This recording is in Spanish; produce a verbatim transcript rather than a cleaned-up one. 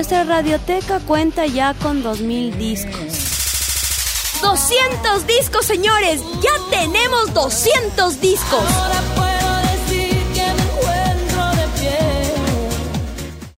nuestra radioteca cuenta ya con dos mil discos. ¡doscientos discos, señores! ¡Ya tenemos doscientos discos!